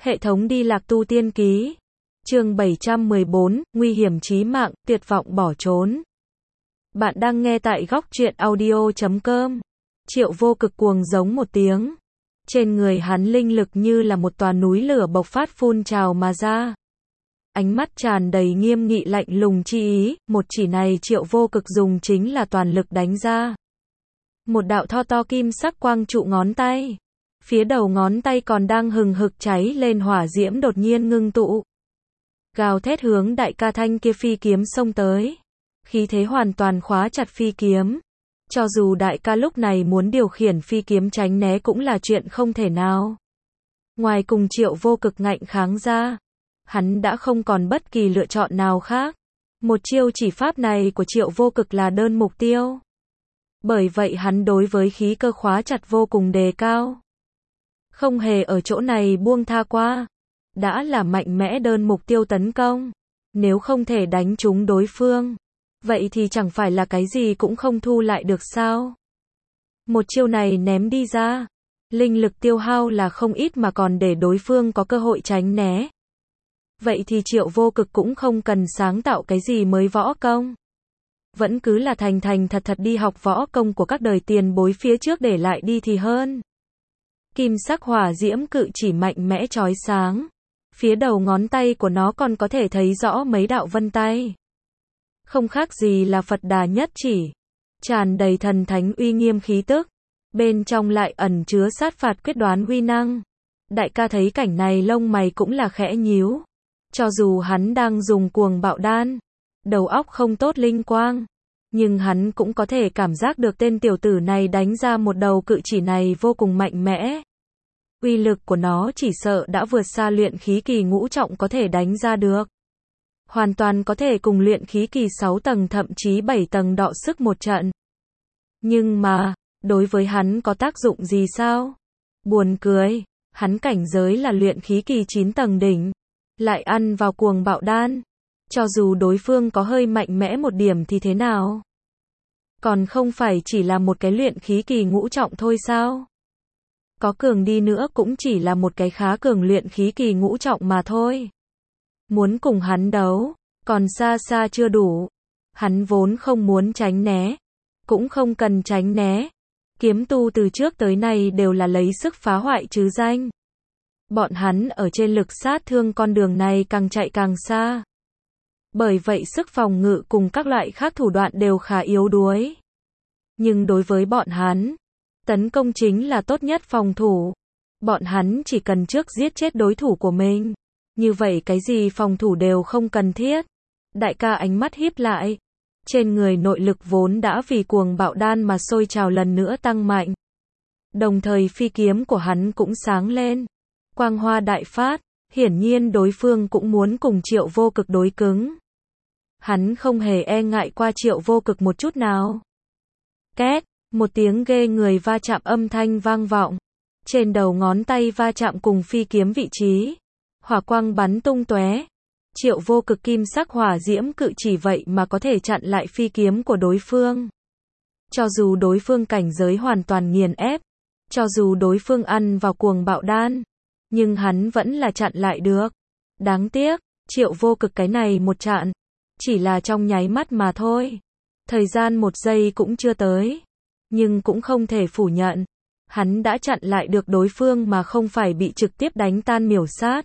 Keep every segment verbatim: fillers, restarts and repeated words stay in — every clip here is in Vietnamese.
Hệ thống đi lạc tu tiên ký. Chương bảy trăm mười bốn, nguy hiểm chí mạng, tuyệt vọng bỏ trốn. Bạn đang nghe tại góc truyện audio chấm com. Triệu Vô Cực cuồng giống một tiếng. Trên người hắn linh lực như là một tòa núi lửa bộc phát phun trào mà ra. Ánh mắt tràn đầy nghiêm nghị lạnh lùng chi ý, một chỉ này Triệu Vô Cực dùng chính là toàn lực đánh ra. Một đạo tho to kim sắc quang trụ ngón tay. Phía đầu ngón tay còn đang hừng hực cháy lên hỏa diễm đột nhiên ngưng tụ. Gào thét hướng đại ca thanh kia phi kiếm xông tới. Khí thế hoàn toàn khóa chặt phi kiếm. Cho dù đại ca lúc này muốn điều khiển phi kiếm tránh né cũng là chuyện không thể nào. Ngoài cùng Triệu Vô Cực ngạnh kháng ra, hắn đã không còn bất kỳ lựa chọn nào khác. Một chiêu chỉ pháp này của Triệu Vô Cực là đơn mục tiêu. Bởi vậy hắn đối với khí cơ khóa chặt vô cùng đề cao. Không hề ở chỗ này buông tha qua. Đã là mạnh mẽ đơn mục tiêu tấn công. Nếu không thể đánh trúng đối phương, vậy thì chẳng phải là cái gì cũng không thu lại được sao? Một chiêu này ném đi ra, linh lực tiêu hao là không ít mà còn để đối phương có cơ hội tránh né. Vậy thì Triệu Vô Cực cũng không cần sáng tạo cái gì mới võ công. Vẫn cứ là thành thành thật thật đi học võ công của các đời tiền bối phía trước để lại đi thì hơn. Kim sắc hỏa diễm cự chỉ mạnh mẽ chói sáng. Phía đầu ngón tay của nó còn có thể thấy rõ mấy đạo vân tay. Không khác gì là Phật Đà nhất chỉ. Tràn đầy thần thánh uy nghiêm khí tức. Bên trong lại ẩn chứa sát phạt quyết đoán uy năng. Đại ca thấy cảnh này lông mày cũng là khẽ nhíu. Cho dù hắn đang dùng cuồng bạo đan, đầu óc không tốt linh quang, nhưng hắn cũng có thể cảm giác được tên tiểu tử này đánh ra một đầu cự chỉ này vô cùng mạnh mẽ. Uy lực của nó chỉ sợ đã vượt xa luyện khí kỳ ngũ trọng có thể đánh ra được. Hoàn toàn có thể cùng luyện khí kỳ sáu tầng thậm chí bảy tầng đọ sức một trận. Nhưng mà, đối với hắn có tác dụng gì sao? Buồn cười, hắn cảnh giới là luyện khí kỳ chín tầng đỉnh, lại ăn vào cuồng bạo đan. Cho dù đối phương có hơi mạnh mẽ một điểm thì thế nào? Còn không phải chỉ là một cái luyện khí kỳ ngũ trọng thôi sao? Có cường đi nữa cũng chỉ là một cái khá cường luyện khí kỳ ngũ trọng mà thôi. Muốn cùng hắn đấu, còn xa xa chưa đủ. Hắn vốn không muốn tránh né, cũng không cần tránh né. Kiếm tu từ trước tới nay đều là lấy sức phá hoại chứ danh. Bọn hắn ở trên lực sát thương con đường này càng chạy càng xa. Bởi vậy sức phòng ngự cùng các loại khác thủ đoạn đều khá yếu đuối. Nhưng đối với bọn hắn, tấn công chính là tốt nhất phòng thủ. Bọn hắn chỉ cần trước giết chết đối thủ của mình. Như vậy cái gì phòng thủ đều không cần thiết. Đại ca ánh mắt híp lại. Trên người nội lực vốn đã vì cuồng bạo đan mà sôi trào lần nữa tăng mạnh. Đồng thời phi kiếm của hắn cũng sáng lên. Quang hoa đại phát. Hiển nhiên đối phương cũng muốn cùng Triệu Vô Cực đối cứng. Hắn không hề e ngại qua Triệu Vô Cực một chút nào. Két, một tiếng ghê người va chạm âm thanh vang vọng. Trên đầu ngón tay va chạm cùng phi kiếm vị trí. Hỏa quang bắn tung tóe. Triệu Vô Cực kim sắc hỏa diễm cự chỉ vậy mà có thể chặn lại phi kiếm của đối phương. Cho dù đối phương cảnh giới hoàn toàn nghiền ép. Cho dù đối phương ăn vào cuồng bạo đan. Nhưng hắn vẫn là chặn lại được. Đáng tiếc, Triệu Vô Cực cái này một chặn. Chỉ là trong nháy mắt mà thôi. Thời gian một giây cũng chưa tới. Nhưng cũng không thể phủ nhận. Hắn đã chặn lại được đối phương mà không phải bị trực tiếp đánh tan miểu sát.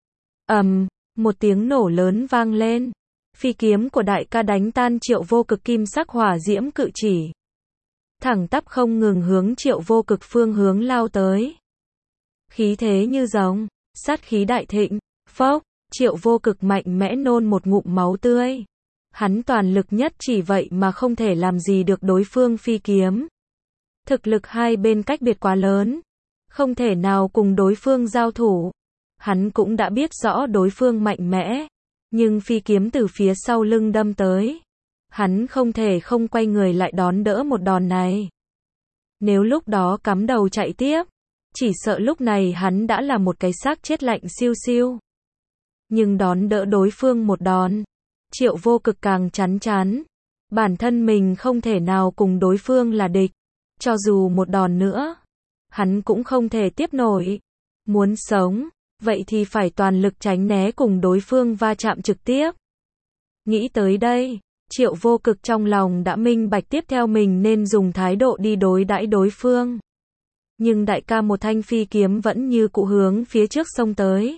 ầm, um, một tiếng nổ lớn vang lên. Phi kiếm của đại ca đánh tan Triệu Vô Cực kim sắc hỏa diễm cự chỉ. Thẳng tắp không ngừng hướng Triệu Vô Cực phương hướng lao tới. Khí thế như rồng, sát khí đại thịnh, phốc, Triệu Vô Cực mạnh mẽ nôn một ngụm máu tươi. Hắn toàn lực nhất chỉ vậy mà không thể làm gì được đối phương phi kiếm. Thực lực hai bên cách biệt quá lớn, không thể nào cùng đối phương giao thủ. Hắn cũng đã biết rõ đối phương mạnh mẽ, nhưng phi kiếm từ phía sau lưng đâm tới. Hắn không thể không quay người lại đón đỡ một đòn này. Nếu lúc đó cắm đầu chạy tiếp, chỉ sợ lúc này hắn đã là một cái xác chết lạnh siêu siêu. Nhưng đón đỡ đối phương một đòn, Triệu Vô Cực càng chắn chắn. Bản thân mình không thể nào cùng đối phương là địch. Cho dù một đòn nữa, hắn cũng không thể tiếp nổi. Muốn sống, vậy thì phải toàn lực tránh né cùng đối phương va chạm trực tiếp. Nghĩ tới đây, Triệu Vô Cực trong lòng đã minh bạch tiếp theo mình nên dùng thái độ đi đối đãi đối phương. Nhưng đại ca một thanh phi kiếm vẫn như cũ hướng phía trước xông tới.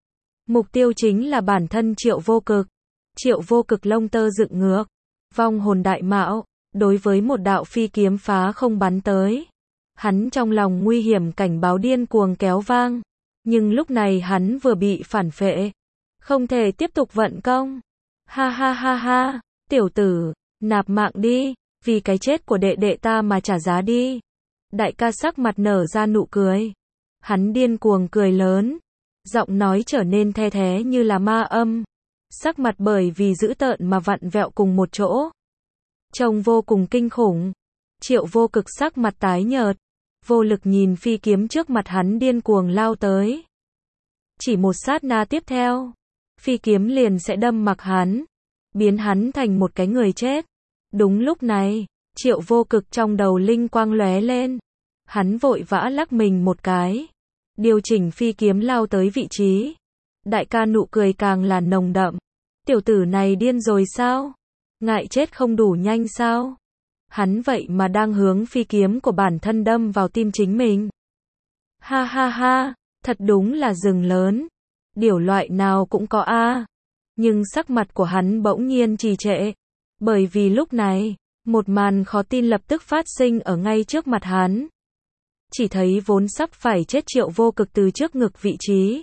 Mục tiêu chính là bản thân Triệu Vô Cực. Triệu Vô Cực lông tơ dựng ngược, vong hồn đại mạo, đối với một đạo phi kiếm phá không bắn tới. Hắn trong lòng nguy hiểm cảnh báo điên cuồng kéo vang, nhưng lúc này hắn vừa bị phản phệ, không thể tiếp tục vận công. Ha ha ha ha, tiểu tử, nạp mạng đi, vì cái chết của đệ đệ ta mà trả giá đi. Đại ca sắc mặt nở ra nụ cười. Hắn điên cuồng cười lớn, giọng nói trở nên the thé như là ma âm. Sắc mặt bởi vì dữ tợn mà vặn vẹo cùng một chỗ, trông vô cùng kinh khủng. Triệu Vô Cực sắc mặt tái nhợt, vô lực nhìn phi kiếm trước mặt hắn điên cuồng lao tới. Chỉ một sát na tiếp theo, phi kiếm liền sẽ đâm mặc hắn, biến hắn thành một cái người chết. Đúng lúc này, Triệu Vô Cực trong đầu linh quang lóe lên, hắn vội vã lắc mình một cái, điều chỉnh phi kiếm lao tới vị trí. Đại ca nụ cười càng là nồng đậm. Tiểu tử này điên rồi sao? Ngại chết không đủ nhanh sao? Hắn vậy mà đang hướng phi kiếm của bản thân đâm vào tim chính mình. Ha ha ha, thật đúng là rừng lớn. Điểu loại nào cũng có a. Nhưng sắc mặt của hắn bỗng nhiên trì trệ. Bởi vì lúc này, một màn khó tin lập tức phát sinh ở ngay trước mặt hắn. Chỉ thấy vốn sắp phải chết Triệu Vô Cực từ trước ngực vị trí.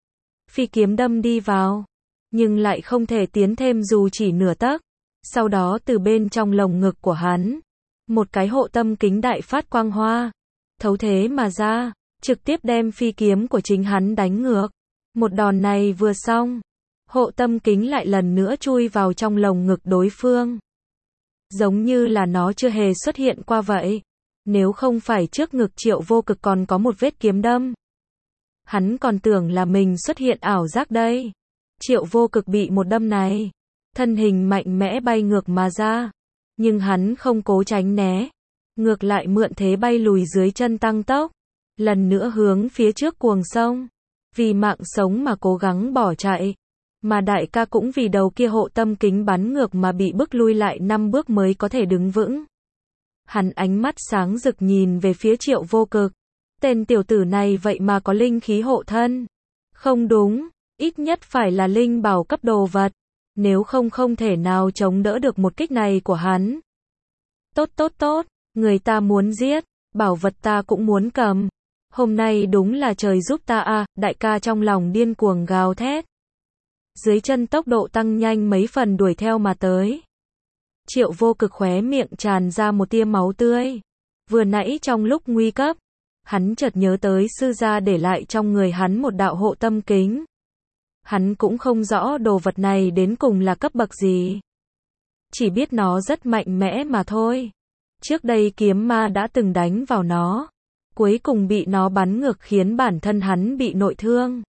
Phi kiếm đâm đi vào, nhưng lại không thể tiến thêm dù chỉ nửa tấc. Sau đó từ bên trong lồng ngực của hắn, một cái hộ tâm kính đại phát quang hoa, thấu thế mà ra, trực tiếp đem phi kiếm của chính hắn đánh ngược. Một đòn này vừa xong, hộ tâm kính lại lần nữa chui vào trong lồng ngực đối phương. Giống như là nó chưa hề xuất hiện qua vậy. Nếu không phải trước ngực Triệu Vô Cực còn có một vết kiếm đâm, hắn còn tưởng là mình xuất hiện ảo giác đây. Triệu Vô Cực bị một đâm này, thân hình mạnh mẽ bay ngược mà ra, nhưng hắn không cố tránh né, ngược lại mượn thế bay lùi dưới chân tăng tốc, lần nữa hướng phía trước cuồng xông, vì mạng sống mà cố gắng bỏ chạy, mà đại ca cũng vì đầu kia hộ tâm kính bắn ngược mà bị bức lui lại năm bước mới có thể đứng vững. Hắn ánh mắt sáng rực nhìn về phía Triệu Vô Cực, tên tiểu tử này vậy mà có linh khí hộ thân. Không đúng, ít nhất phải là linh bảo cấp đồ vật, nếu không không thể nào chống đỡ được một kích này của hắn. Tốt tốt tốt, người ta muốn giết, bảo vật ta cũng muốn cầm. Hôm nay đúng là trời giúp ta a, đại ca trong lòng điên cuồng gào thét. Dưới chân tốc độ tăng nhanh mấy phần đuổi theo mà tới. Triệu Vô Cực khóe miệng tràn ra một tia máu tươi. Vừa nãy trong lúc nguy cấp, hắn chợt nhớ tới sư gia để lại trong người hắn một đạo hộ tâm kính. Hắn cũng không rõ đồ vật này đến cùng là cấp bậc gì. Chỉ biết nó rất mạnh mẽ mà thôi. Trước đây kiếm ma đã từng đánh vào nó, cuối cùng bị nó bắn ngược khiến bản thân hắn bị nội thương.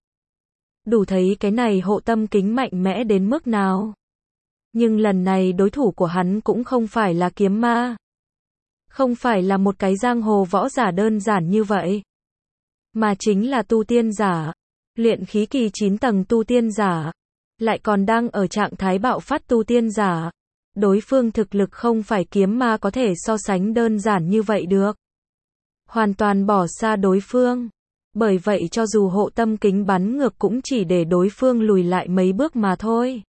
Đủ thấy cái này hộ tâm kính mạnh mẽ đến mức nào. Nhưng lần này đối thủ của hắn cũng không phải là kiếm ma. Không phải là một cái giang hồ võ giả đơn giản như vậy. Mà chính là tu tiên giả. Luyện khí kỳ chín tầng tu tiên giả. Lại còn đang ở trạng thái bạo phát tu tiên giả. Đối phương thực lực không phải kiếm ma có thể so sánh đơn giản như vậy được. Hoàn toàn bỏ xa đối phương. Bởi vậy cho dù hộ tâm kính bắn ngược cũng chỉ để đối phương lùi lại mấy bước mà thôi.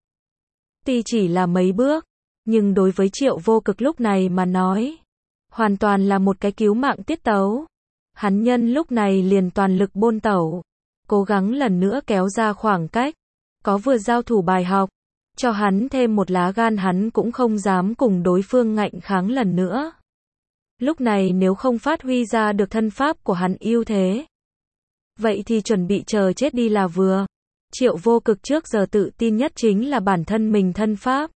Tuy chỉ là mấy bước, nhưng đối với Triệu Vô Cực lúc này mà nói, hoàn toàn là một cái cứu mạng tiết tấu. Hắn nhân lúc này liền toàn lực bôn tẩu, cố gắng lần nữa kéo ra khoảng cách. Có vừa giao thủ bài học, cho hắn thêm một lá gan hắn cũng không dám cùng đối phương ngạnh kháng lần nữa. Lúc này nếu không phát huy ra được thân pháp của hắn ưu thế, vậy thì chuẩn bị chờ chết đi là vừa. Triệu Vô Cực trước giờ tự tin nhất chính là bản thân mình thân pháp.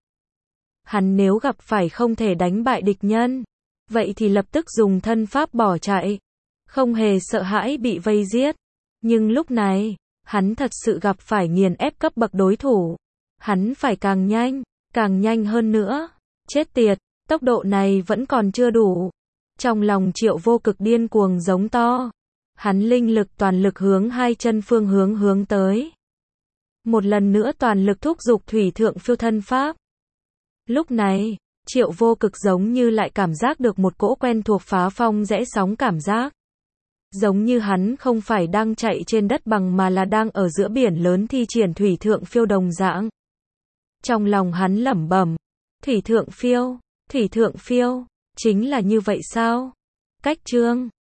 Hắn nếu gặp phải không thể đánh bại địch nhân, vậy thì lập tức dùng thân pháp bỏ chạy, không hề sợ hãi bị vây giết. Nhưng lúc này, hắn thật sự gặp phải nghiền ép cấp bậc đối thủ. Hắn phải càng nhanh, càng nhanh hơn nữa. Chết tiệt, tốc độ này vẫn còn chưa đủ. Trong lòng Triệu Vô Cực điên cuồng giống to. Hắn linh lực toàn lực hướng hai chân phương hướng hướng tới. Một lần nữa toàn lực thúc giục thủy thượng phiêu thân pháp. Lúc này, Triệu Vô Cực giống như lại cảm giác được một cỗ quen thuộc phá phong rẽ sóng cảm giác. Giống như hắn không phải đang chạy trên đất bằng mà là đang ở giữa biển lớn thi triển thủy thượng phiêu đồng dạng. Trong lòng hắn lẩm bẩm, thủy thượng phiêu, thủy thượng phiêu, chính là như vậy sao? Cách chương